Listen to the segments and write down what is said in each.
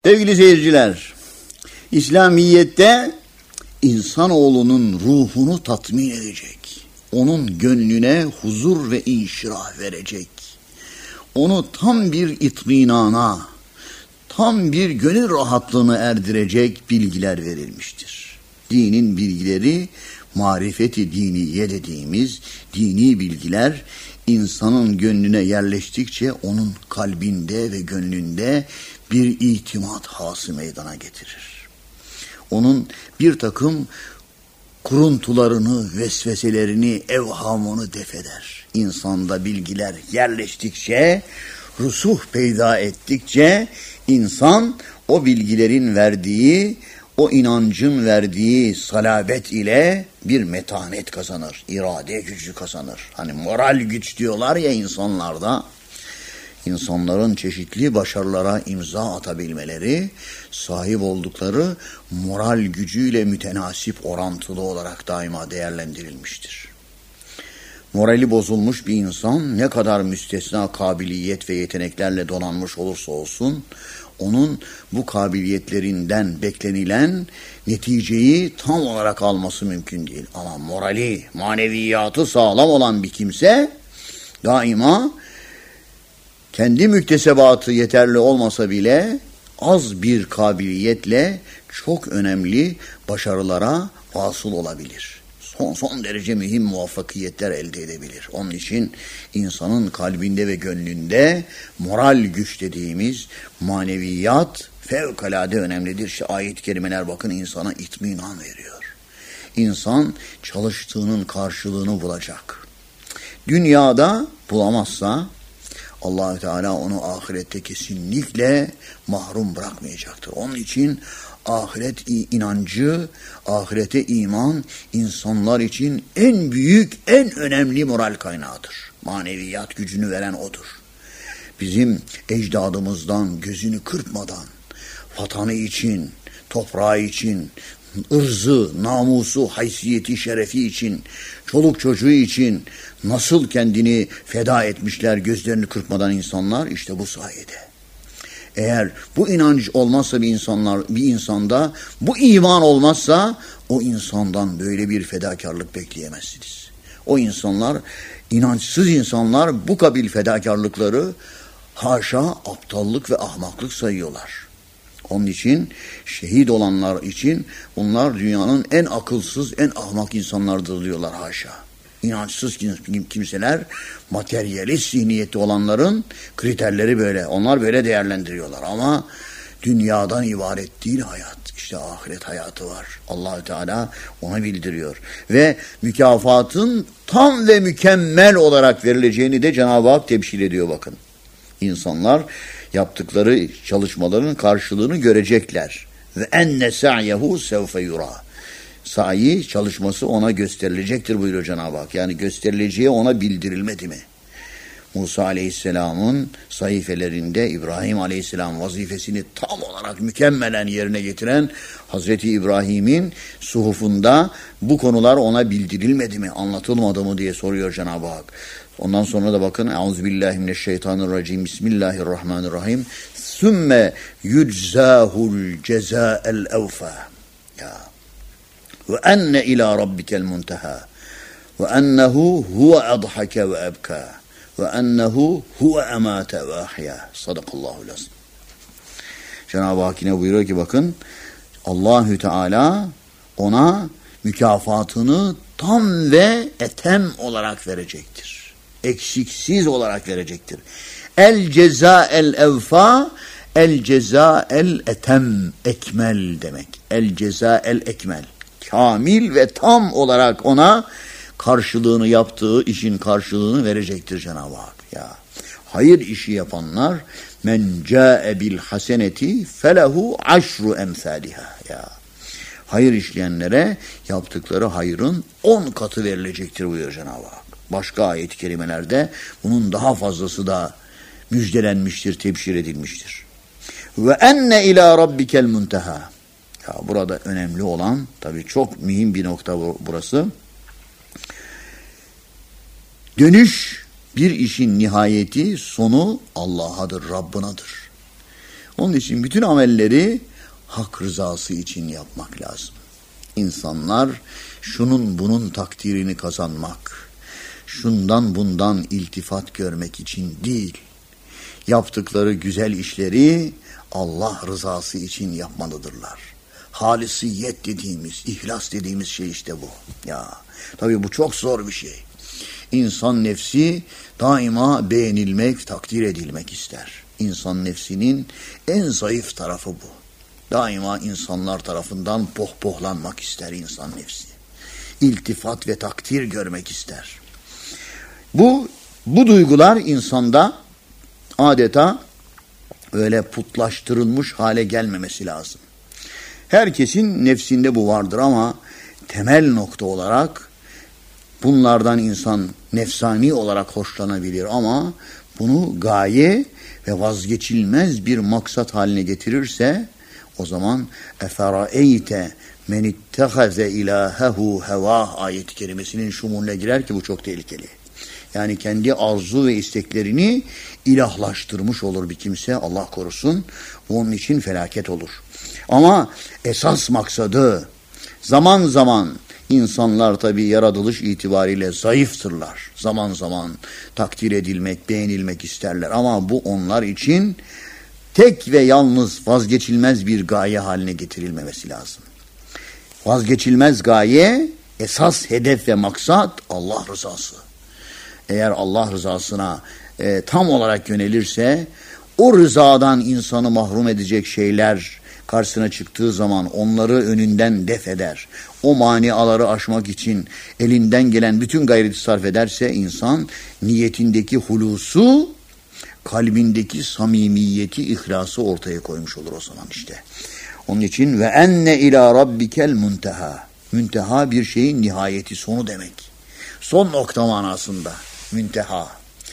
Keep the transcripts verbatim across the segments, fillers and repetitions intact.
Sevgili seyirciler, İslamiyet'te insanoğlunun ruhunu tatmin edecek, onun gönlüne huzur ve inşirah verecek, onu tam bir itminana, tam bir gönül rahatlığına erdirecek bilgiler verilmiştir. Dinin bilgileri, marifeti diniye dediğimiz dini bilgiler, insanın gönlüne yerleştikçe onun kalbinde ve gönlünde bir itimat hası meydana getirir. Onun bir takım kuruntularını, vesveselerini, evhamını defeder. İnsanda bilgiler yerleştikçe, rusuh peyda ettikçe insan o bilgilerin verdiği, o inancın verdiği salabet ile bir metanet kazanır, irade gücü kazanır. Hani moral güç diyorlar ya insanlarda. İnsanların çeşitli başarılara imza atabilmeleri, sahip oldukları moral gücüyle mütenasip orantılı olarak daima değerlendirilmiştir. Morali bozulmuş bir insan ne kadar müstesna kabiliyet ve yeteneklerle donanmış olursa olsun, onun bu kabiliyetlerinden beklenilen neticeyi tam olarak alması mümkün değil. Ama morali, maneviyatı sağlam olan bir kimse daima kendi müktesebatı yeterli olmasa bile az bir kabiliyetle çok önemli başarılara vasıl olabilir. Son son derece mühim muvaffakiyetler elde edebilir. Onun için insanın kalbinde ve gönlünde moral güç dediğimiz maneviyat fevkalade önemlidir. İşte ayet-i kerimeler bakın insana itminan veriyor. İnsan çalıştığının karşılığını bulacak. Dünyada bulamazsa Allah-u Teala onu ahirette kesinlikle mahrum bırakmayacaktır. Onun için ahiret inancı, ahirete iman insanlar için en büyük, en önemli moral kaynağıdır. Maneviyat gücünü veren odur. Bizim ecdadımızdan gözünü kırpmadan, vatanı için, toprağı için, ırzı, namusu, haysiyeti, şerefi için, çoluk çocuğu için nasıl kendini feda etmişler gözlerini kırpmadan insanlar, işte bu sayede. Eğer bu inanç olmazsa bir insanlar bir insanda, bu iman olmazsa o insandan böyle bir fedakarlık bekleyemezsiniz. O insanlar, inançsız insanlar bu kabil fedakarlıkları haşa aptallık ve ahmaklık sayıyorlar. Onun için şehit olanlar için onlar dünyanın en akılsız, en ahmak insanlardır diyorlar haşa. İnançsız kimseler, materyalist zihniyeti olanların kriterleri böyle. Onlar böyle değerlendiriyorlar ama dünyadan ibaret değil hayat. İşte ahiret hayatı var. Allah-u Teala ona bildiriyor. Ve mükafatın tam ve mükemmel olarak verileceğini de Cenab-ı Hak tebşir ediyor bakın. İnsanlar yaptıkları çalışmaların karşılığını görecekler. Ve enne sa'yehu sevfe yura. Sa'i, çalışması ona gösterilecektir buyuruyor Cenab-ı Hak. Yani gösterileceği ona bildirilmedi mi? Musa Aleyhisselam'ın sayfelerinde İbrahim Aleyhisselam vazifesini tam olarak mükemmelen yerine getiren Hazreti İbrahim'in suhufunda bu konular ona bildirilmedi mi, anlatılmadı mı diye soruyor Cenab-ı Hak. Ondan sonra da bakın Euzubillahimineşşeytanirracim Bismillahirrahmanirrahim Sümme yüczâhul cezâel evfâ. Ya. Ve enne ilâ rabbikel munteha. Ve ennehu huve adhake ve ebkâ. Ve ennehu huve emâte ve ahya. Sadakallahu lazım. Cenab-ı Hak yine buyuruyor ki bakın Allahü Teala ona mükafatını tam ve etem olarak verecektir. Eksiksiz olarak verecektir. El ceza el evfa, el ceza el etem, ekmel demek. El ceza el ekmel. Kamil ve tam olarak ona karşılığını yaptığı işin karşılığını verecektir Cenab-ı Hak. Ya hayır işi yapanlar men ca'e bil haseneti felehu aşru emsaliha. Ya hayır işleyenlere yaptıkları hayrın on katı verilecektir buyuruyor Cenab-ı Hak. Başka ayet-i kerimelerde bunun daha fazlası da müjdelenmiştir, tebşir edilmiştir. Ve enne ila rabbikel munteha. Ya burada önemli olan, tabii çok mühim bir nokta burası. Dönüş, bir işin nihayeti, sonu Allah'adır, Rabbinadır. Onun için bütün amelleri hak rızası için yapmak lazım. İnsanlar şunun bunun takdirini kazanmak, şundan bundan iltifat görmek için değil, yaptıkları güzel işleri Allah rızası için yapmalıdırlar. Halisiyet dediğimiz, ihlas dediğimiz şey işte bu. Ya, tabii bu çok zor bir şey. İnsan nefsi daima beğenilmek, takdir edilmek ister. İnsan nefsinin en zayıf tarafı bu. Daima insanlar tarafından pohpohlanmak ister insan nefsi. İltifat ve takdir görmek ister. Bu bu duygular insanda adeta öyle putlaştırılmış hale gelmemesi lazım. Herkesin nefsinde bu vardır ama temel nokta olarak bunlardan insan nefsani olarak hoşlanabilir ama bunu gaye ve vazgeçilmez bir maksat haline getirirse o zaman eferaeyte men ittehaze ilahehu hevah ayet-i kerimesinin şumulüne girer ki bu çok tehlikeli. Yani kendi arzu ve isteklerini ilahlaştırmış olur bir kimse, Allah korusun. Onun için felaket olur. Ama esas maksadı zaman zaman insanlar tabii yaratılış itibariyle zayıftırlar. Zaman zaman takdir edilmek, beğenilmek isterler ama bu onlar için tek ve yalnız vazgeçilmez bir gaye haline getirilmemesi lazım. Vazgeçilmez gaye, esas hedef ve maksat Allah rızası. Eğer Allah rızasına e, tam olarak yönelirse o rızadan insanı mahrum edecek şeyler karşısına çıktığı zaman onları önünden def eder. O maniaları aşmak için elinden gelen bütün gayreti sarf ederse insan niyetindeki hulusu, kalbindeki samimiyeti, ihlası ortaya koymuş olur o zaman işte. Onun için ve enne ila rabbikel munteha. Münteha bir şeyin nihayeti, sonu demek. Son nokta manasında münteha.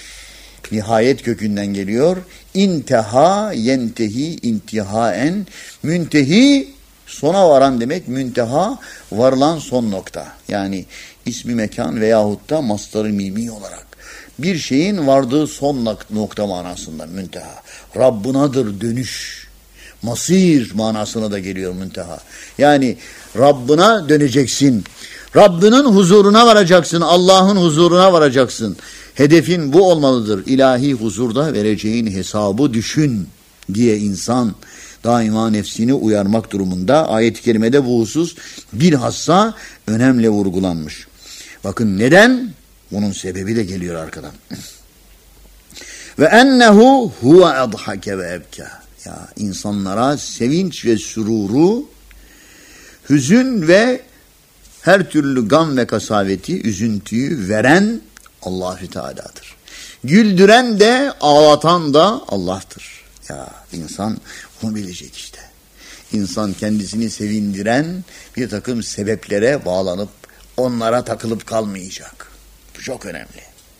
Nihayet kökünden geliyor. İnteha yentehi intihaen. Müntehi sona varan demek. Münteha varılan son nokta. Yani ismi mekan veyahut da mastarı mimi olarak. Bir şeyin vardığı son nokta manasında münteha. Rabbinadır dönüş. Masir manasına da geliyor münteha. Yani Rabbına döneceksin. Rabbinin huzuruna varacaksın. Allah'ın huzuruna varacaksın. Hedefin bu olmalıdır. İlahi huzurda vereceğin hesabı düşün diye insan daima nefsini uyarmak durumunda. Ayet-i kerimede bu husus bilhassa önemli vurgulanmış. Bakın neden? Bunun sebebi de geliyor arkadan. Ve ennehu huve adhake ve ebka. Ya insanlara sevinç ve süruru, hüzün ve her türlü gam ve kasaveti, üzüntüyü veren Allah-u Teala'dır. Güldüren de ağlatan da Allah'tır. Ya insan bunu bilecek işte. İnsan kendisini sevindiren bir takım sebeplere bağlanıp onlara takılıp kalmayacak. Bu çok önemli.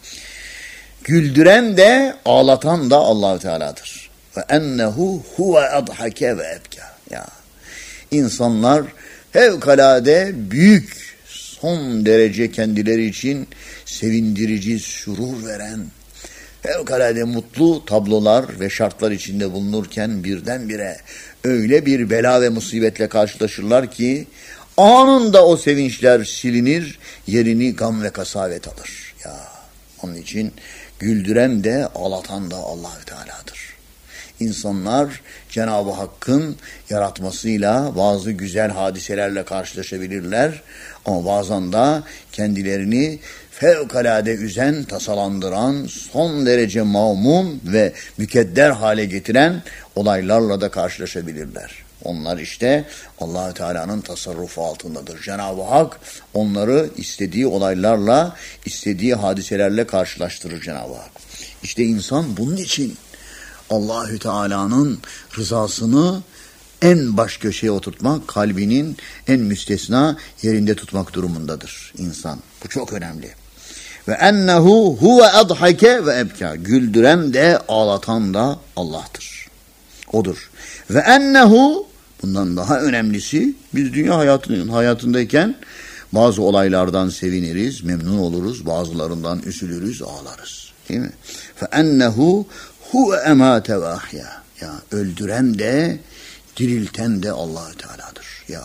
Güldüren de ağlatan da Allah-u Teala'dır. Ve ennehu huve adhake ve ebka. Ya insanlar fevkalade büyük, son derece kendileri için sevindirici, sürur veren, fevkalade mutlu tablolar ve şartlar içinde bulunurken birdenbire öyle bir bela ve musibetle karşılaşırlar ki anında o sevinçler silinir, yerini gam ve kasavet alır. Ya onun için güldüren de ağlatan da Allah-u Teala'dır. İnsanlar Cenab-ı Hakk'ın yaratmasıyla bazı güzel hadiselerle karşılaşabilirler ama bazen de kendilerini fevkalade üzen, tasalandıran, son derece mağmum ve mükedder hale getiren olaylarla da karşılaşabilirler. Onlar işte Allah-u Teala'nın tasarrufu altındadır. Cenab-ı Hak onları istediği olaylarla, istediği hadiselerle karşılaştırır Cenab-ı Hak. İşte insan bunun için Allahü Teala'nın rızasını en baş köşeye oturtmak, kalbinin en müstesna yerinde tutmak durumundadır insan. Bu çok önemli. Ve ennehu huve adhake ve ebka. Güldüren de ağlatan da Allah'tır. Odur. Ve ennehu, bundan daha önemlisi, biz dünya hayatının hayatındayken bazı olaylardan seviniriz, memnun oluruz, bazılarından üzülürüz, ağlarız. Değil mi? Fe ennehu huve emate ve ahya. Ya öldüren de dirilten de Allah-u Teala'dır. Ya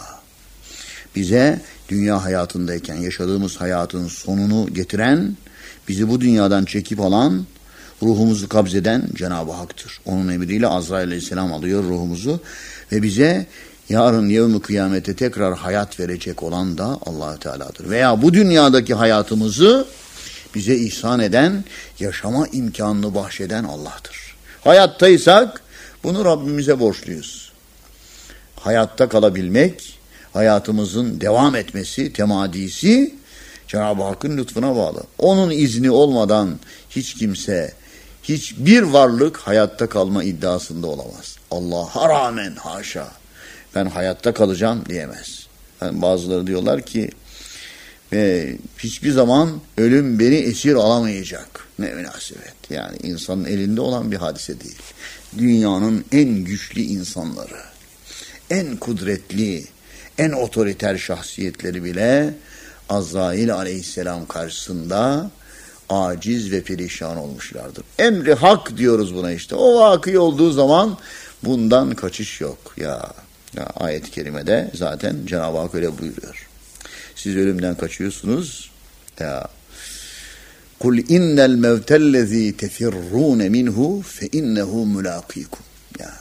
bize dünya hayatındayken yaşadığımız hayatın sonunu getiren, bizi bu dünyadan çekip alan, ruhumuzu kabzeden Cenab-ı Hak'tır. Onun emriyle Azrail Aleyhisselam alıyor ruhumuzu ve bize yarın yevmi kıyamete tekrar hayat verecek olan da Allah-u Teala'dır. Veya bu dünyadaki hayatımızı bize ihsan eden, yaşama imkanını bahşeden Allah'tır. Hayattaysak bunu Rabbimize borçluyuz. Hayatta kalabilmek, hayatımızın devam etmesi, temadisi Cenab-ı Hakk'ın lütfuna bağlı. Onun izni olmadan hiç kimse, hiçbir varlık hayatta kalma iddiasında olamaz. Allah'a rağmen haşa ben hayatta kalacağım diyemez. Yani bazıları diyorlar ki ve hiçbir zaman ölüm beni esir alamayacak. Ne münasebet. Yani insanın elinde olan bir hadise değil. Dünyanın en güçlü insanları, en kudretli, en otoriter şahsiyetleri bile Azrail Aleyhisselam karşısında aciz ve perişan olmuşlardır. Emri hak diyoruz buna işte. O vakı olduğu zaman bundan kaçış yok. Ya, ya ayet-i kerimede zaten Cenab-ı Hak öyle buyuruyor. Siz ölümden kaçıyorsunuz. Ya kul innel mevtellezî tefirrûne minhu fe innehu mulâkîkum. Ya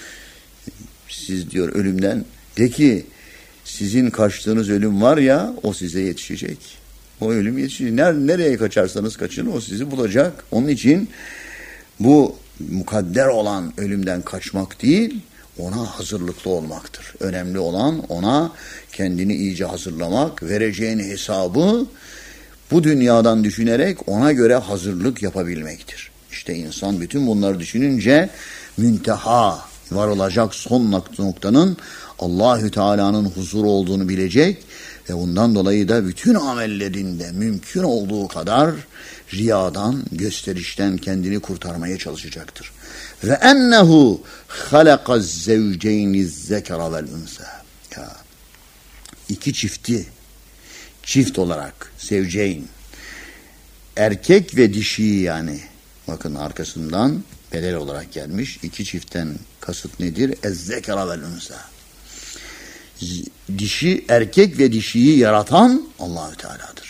siz diyor ölümden, de ki sizin kaçtığınız ölüm var ya, o size yetişecek. O ölüm yetişecek. Nereye kaçarsanız kaçın, o sizi bulacak. Onun için bu mukadder olan ölümden kaçmak değil, ona hazırlıklı olmaktır. Önemli olan ona kendini iyice hazırlamak, vereceğin hesabı bu dünyadan düşünerek ona göre hazırlık yapabilmektir. İşte insan bütün bunları düşününce münteha, varılacak son noktanın Allahü Teala'nın huzuru olduğunu bilecek ve bundan dolayı da bütün amellerinde mümkün olduğu kadar riyadan, gösterişten kendini kurtarmaya çalışacaktır. Ve ennehu halakaz zevceyniz zekara vel unsa. Ya iki çifti çift olarak zevceyn, erkek ve dişiyi, yani bakın arkasından bedel olarak gelmiş. İki çiftten kasıt nedir? Ez-zekara vel unsa. Dişi, erkek ve dişiyi yaratan Allahü Teala'dır.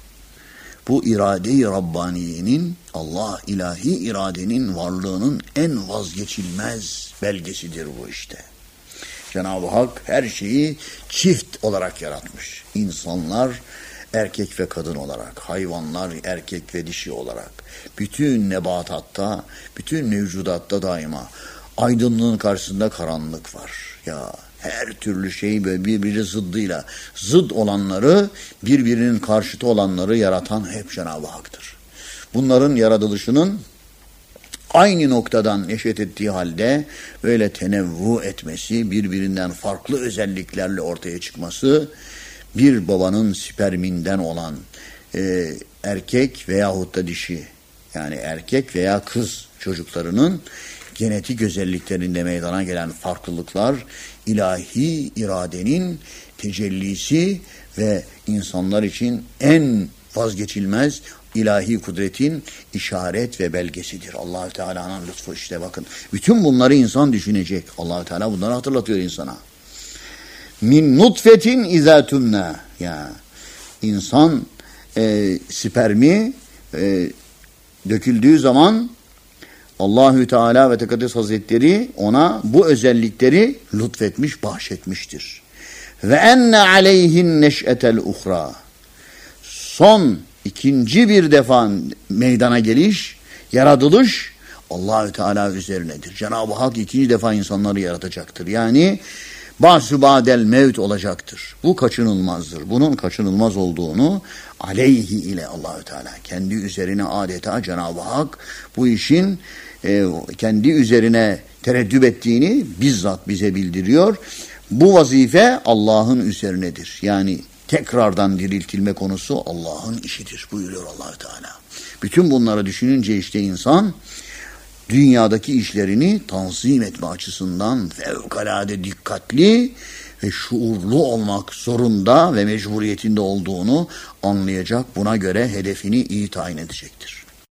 Bu irade-i Rabbaniye'nin, Allah ilahi iradenin varlığının en vazgeçilmez belgesidir bu işte. Cenab-ı Hak her şeyi çift olarak yaratmış. İnsanlar erkek ve kadın olarak, hayvanlar erkek ve dişi olarak, bütün nebatatta, bütün mevcudatta daima aydınlığın karşısında karanlık var. Ya her türlü şeyi böyle birbiri zıddıyla, zıd olanları, birbirinin karşıtı olanları yaratan hep Cenab-ı Hak'tır. Bunların yaratılışının aynı noktadan neşet ettiği halde böyle tenevvu etmesi, birbirinden farklı özelliklerle ortaya çıkması, bir babanın sperminden olan e, erkek veyahut da dişi, yani erkek veya kız çocuklarının genetik özelliklerinde meydana gelen farklılıklar, ilahi iradenin tecellisi ve insanlar için en vazgeçilmez ilahi kudretin işaret ve belgesidir. Allah-u Teala'nın lütfu işte bakın. Bütün bunları insan düşünecek. Allah-u Teala bunları hatırlatıyor insana. Min nutfetin izâ tümnâ. Ya insan e, spermi e, döküldüğü zaman Allahü Teala ve Tekaddes Hazretleri ona bu özellikleri lütfetmiş, bahşetmiştir. Ve enne aleyhin neş'etel uhra. Son ikinci bir defa meydana geliş, yaratılış Allahü Teala üzerinedir. Cenab-ı Hak ikinci defa insanları yaratacaktır. Yani ba'su ba'del mevt olacaktır. Bu kaçınılmazdır. Bunun kaçınılmaz olduğunu aleyhi ile Allahü Teala kendi üzerine adeta Cenab-ı Hak bu işin e, kendi üzerine tereddüt ettiğini bizzat bize bildiriyor. Bu vazife Allah'ın üzerinedir. Yani tekrardan diriltilme konusu Allah'ın işidir buyuruyor Allahü Teala. Bütün bunları düşününce işte insan dünyadaki işlerini tanzim etme açısından fevkalade dikkatli ve şuurlu olmak zorunda ve mecburiyetinde olduğunu anlayacak. Buna göre hedefini iyi tayin edecektir.